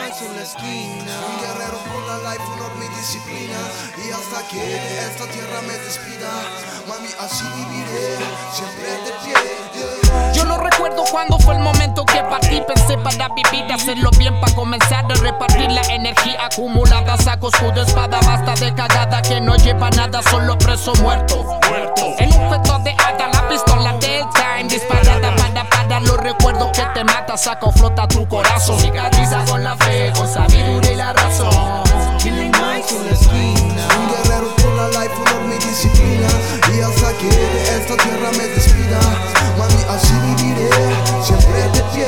Max en la esquina. Un guerrero por la life, honor mi disciplina. Y hasta que de esta tierra me despida, mami, así viviré, siempre de pie. Yo no recuerdo cuándo fue el momento que partí. Pensé para vivir, hacerlo bien, para comenzar a repartir la energía acumulada. Saco, escudo, espada, basta de cagada que no lleva nada, solo preso muerto. En un feto de hada, la pistola del time disparada para los recuerdos que te mata. Saco, flota tu corazón, cicatriza con la fe, con sabiduría y la razón. Killing Mike en la esquina. Un guerrero por la life, honor mi disciplina. Y hasta que de esta tierra me despida, mami, así viviré, siempre de pie.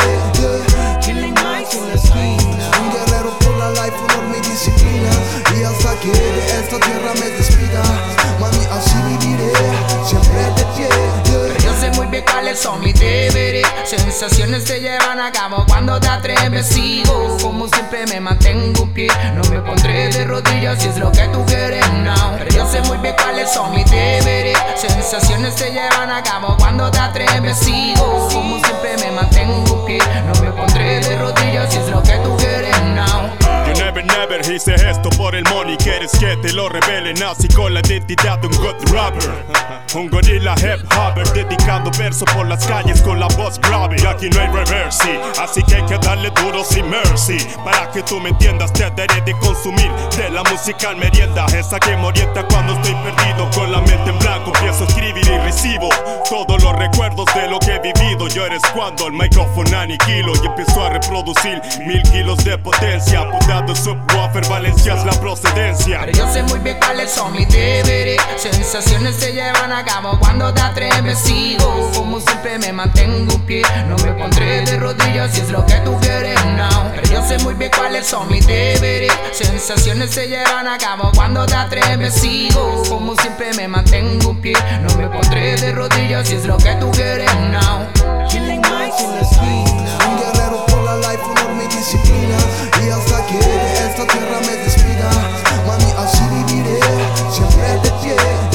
Killing Mike en la esquina. Un guerrero por la life, honor mi disciplina. Y hasta que de esta tierra me despida, mami, así viviré, siempre de pie. Yo sé muy bien cuáles son mis deberes. Sensaciones se llevan a cabo cuando te atreves. Sigo, como siempre me mantengo en pie. No me pondré de rodillas si es lo que tú quieres, no. Pero yo sé muy bien cuáles son mis deberes. Sensaciones se llevan a cabo cuando te atreves. Sigo, como siempre me mantengo en pie. No me pondré de rodillas si es lo que tú quieres, no. Never hice esto por el money. Quieres que te lo revele. Nací con la identidad de un god rapper, un gorila hip hopper, dedicando verso por las calles con la voz grave. Y aquí no hay reverse, así que hay que darle duro sin mercy. Para que tú me entiendas, te daré de consumir de la musical merienda, esa que me orienta cuando estoy perdido. Con la mente en blanco empiezo a escribir y recibo todos los recuerdos de lo que he vivido. Yo eres cuando el micrófono aniquilo y empiezo a reproducir 1000 kilos de potencia. Apuntado subwoofer, Valencia es la procedencia. Pero yo sé muy bien cuáles son mis deberes. Sensaciones se llevan a cabo cuando te atreves. Sigo, como siempre me mantengo en pie. No me pondré de rodillas si es lo que tú quieres, no. Pero yo sé muy bien cuáles son mis deberes. Sensaciones se llevan a cabo cuando te atreves. Sigo, como siempre me mantengo en pie. No me pondré de rodillas si es lo que tú quieres, no. Killing Mike en la esquina. Un guerrero por la life, honor mi disciplina. Y hasta que de esta tierra me despida, mami, así viviré, siempre de pie.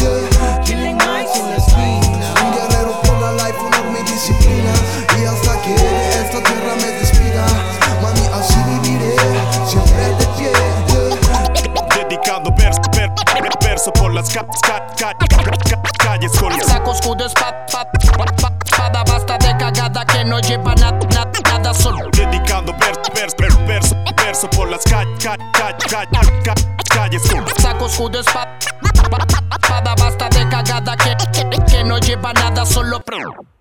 Killing Mike en la esquina. Un guerrero por la life, honor mi disciplina. Y hasta que de esta tierra me despida, mami, así viviré, siempre de pie. Dedicando verso por las calles con saco, escudo, espada, basta de cagada que no lleva nada, solo dedicando verso por las calles con saco, escudo, espada, basta de cagada que no lleva nada, solo